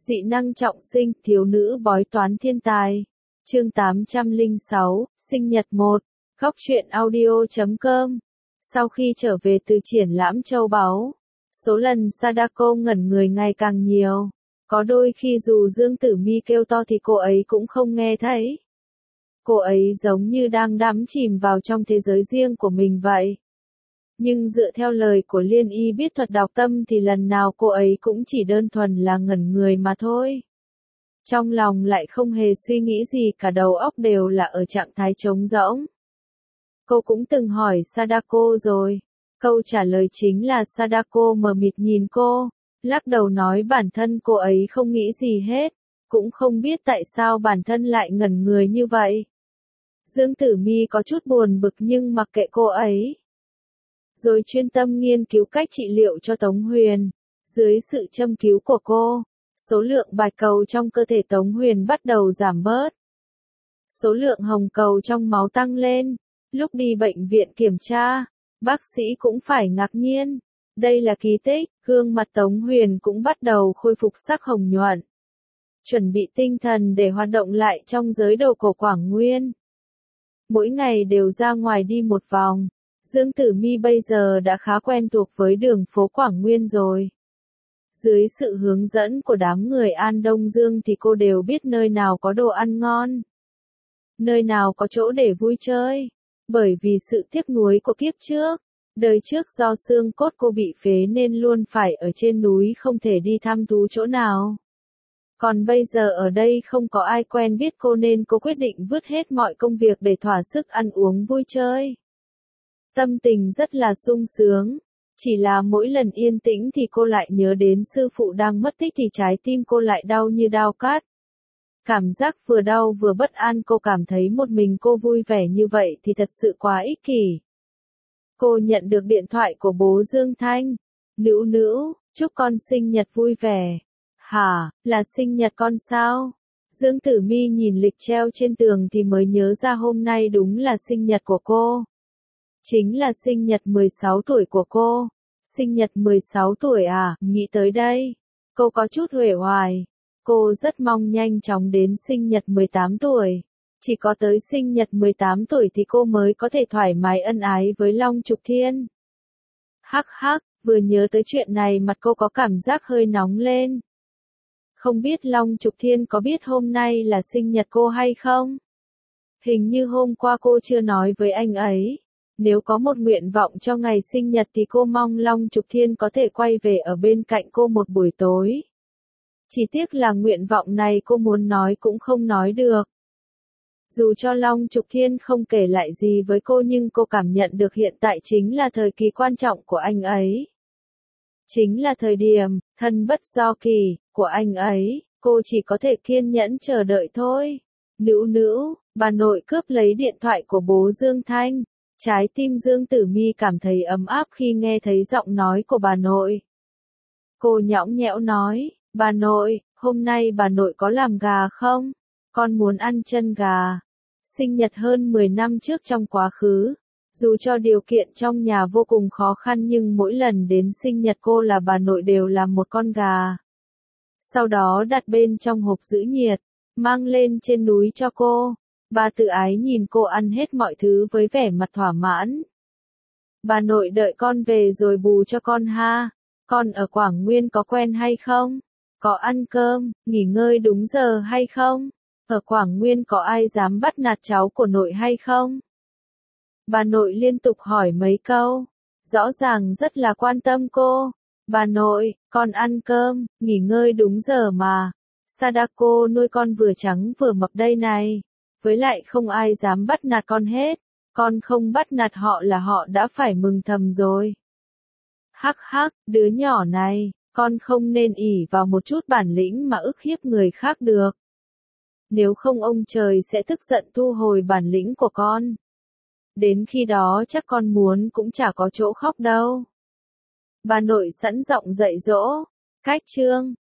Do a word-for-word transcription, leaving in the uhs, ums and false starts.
Dị năng trọng sinh, thiếu nữ bói toán thiên tài. Chương tám trăm lẻ sáu, sinh nhật một. Góc truyện audio chấm com. Sau khi trở về từ triển lãm châu báu, số lần Sadako ngẩn người ngày càng nhiều. Có đôi khi dù Dương Tử Mi kêu to thì cô ấy cũng không nghe thấy. Cô ấy giống như đang đắm chìm vào trong thế giới riêng của mình vậy. Nhưng dựa theo lời của Liên Y biết thuật đọc tâm thì lần nào cô ấy cũng chỉ đơn thuần là ngẩn người mà thôi. Trong lòng lại không hề suy nghĩ gì, cả đầu óc đều là ở trạng thái trống rỗng. Cô cũng từng hỏi Sadako rồi. Câu trả lời chính là Sadako mờ mịt nhìn cô, lắc đầu nói bản thân cô ấy không nghĩ gì hết, cũng không biết tại sao bản thân lại ngẩn người như vậy. Dương Tử Mi có chút buồn bực nhưng mặc kệ cô ấy, rồi chuyên tâm nghiên cứu cách trị liệu cho Tống Huyền. Dưới sự châm cứu của cô, số lượng bạch cầu trong cơ thể Tống Huyền bắt đầu giảm bớt. Số lượng hồng cầu trong máu tăng lên. Lúc đi bệnh viện kiểm tra, bác sĩ cũng phải ngạc nhiên. Đây là kỳ tích, gương mặt Tống Huyền cũng bắt đầu khôi phục sắc hồng nhuận. Chuẩn bị tinh thần để hoạt động lại trong giới đồ cổ Quảng Nguyên. Mỗi ngày đều ra ngoài đi một vòng. Dương Tử Mi bây giờ đã khá quen thuộc với đường phố Quảng Nguyên rồi. Dưới sự hướng dẫn của đám người An Đông Dương thì cô đều biết nơi nào có đồ ăn ngon, nơi nào có chỗ để vui chơi. Bởi vì sự tiếc nuối của kiếp trước, đời trước do xương cốt cô bị phế nên luôn phải ở trên núi không thể đi thăm thú chỗ nào. Còn bây giờ ở đây không có ai quen biết cô nên cô quyết định vứt hết mọi công việc để thỏa sức ăn uống vui chơi. Tâm tình rất là sung sướng, chỉ là mỗi lần yên tĩnh thì cô lại nhớ đến sư phụ đang mất tích thì trái tim cô lại đau như dao cát. Cảm giác vừa đau vừa bất an, cô cảm thấy một mình cô vui vẻ như vậy thì thật sự quá ích kỷ. Cô nhận được điện thoại của bố Dương Thanh. Nữu nữu, chúc con sinh nhật vui vẻ. Hả, là sinh nhật con sao? Dương Tử Mi nhìn lịch treo trên tường thì mới nhớ ra hôm nay đúng là sinh nhật của cô. Chính là sinh nhật mười sáu tuổi của cô. Sinh nhật mười sáu tuổi à, nghĩ tới đây, cô có chút uể oải. Cô rất mong nhanh chóng đến sinh nhật mười tám tuổi. Chỉ có tới sinh nhật mười tám tuổi thì cô mới có thể thoải mái ân ái với Long Trục Thiên. Hắc hắc, vừa nhớ tới chuyện này mặt cô có cảm giác hơi nóng lên. Không biết Long Trục Thiên có biết hôm nay là sinh nhật cô hay không? Hình như hôm qua cô chưa nói với anh ấy. Nếu có một nguyện vọng cho ngày sinh nhật thì cô mong Long Trục Thiên có thể quay về ở bên cạnh cô một buổi tối. Chỉ tiếc là nguyện vọng này cô muốn nói cũng không nói được. Dù cho Long Trục Thiên không kể lại gì với cô nhưng cô cảm nhận được hiện tại chính là thời kỳ quan trọng của anh ấy. Chính là thời điểm, thân bất do kỳ, của anh ấy, cô chỉ có thể kiên nhẫn chờ đợi thôi. Nữu nữu, bà nội cướp lấy điện thoại của bố Dương Thanh. Trái tim Dương Tử Mi cảm thấy ấm áp khi nghe thấy giọng nói của bà nội. Cô nhõng nhẽo nói, bà nội, hôm nay bà nội có làm gà không? Con muốn ăn chân gà. Sinh nhật hơn mười năm trước trong quá khứ, dù cho điều kiện trong nhà vô cùng khó khăn nhưng mỗi lần đến sinh nhật cô là bà nội đều làm một con gà. Sau đó đặt bên trong hộp giữ nhiệt, mang lên trên núi cho cô. Bà tự ái nhìn cô ăn hết mọi thứ với vẻ mặt thỏa mãn. Bà nội đợi con về rồi bù cho con ha. Con ở Quảng Nguyên có quen hay không? Có ăn cơm, nghỉ ngơi đúng giờ hay không? Ở Quảng Nguyên có ai dám bắt nạt cháu của nội hay không? Bà nội liên tục hỏi mấy câu. Rõ ràng rất là quan tâm cô. Bà nội, con ăn cơm, nghỉ ngơi đúng giờ mà. Sadako nuôi con vừa trắng vừa mập đây này. Với lại không ai dám bắt nạt con hết. Con không bắt nạt họ là họ đã phải mừng thầm rồi. Hắc hắc, đứa nhỏ này, con không nên ỷ vào một chút bản lĩnh mà ức hiếp người khác được. Nếu không ông trời sẽ tức giận thu hồi bản lĩnh của con. Đến khi đó chắc con muốn cũng chả có chỗ khóc đâu. Bà nội sẵn giọng dạy dỗ. Cách chương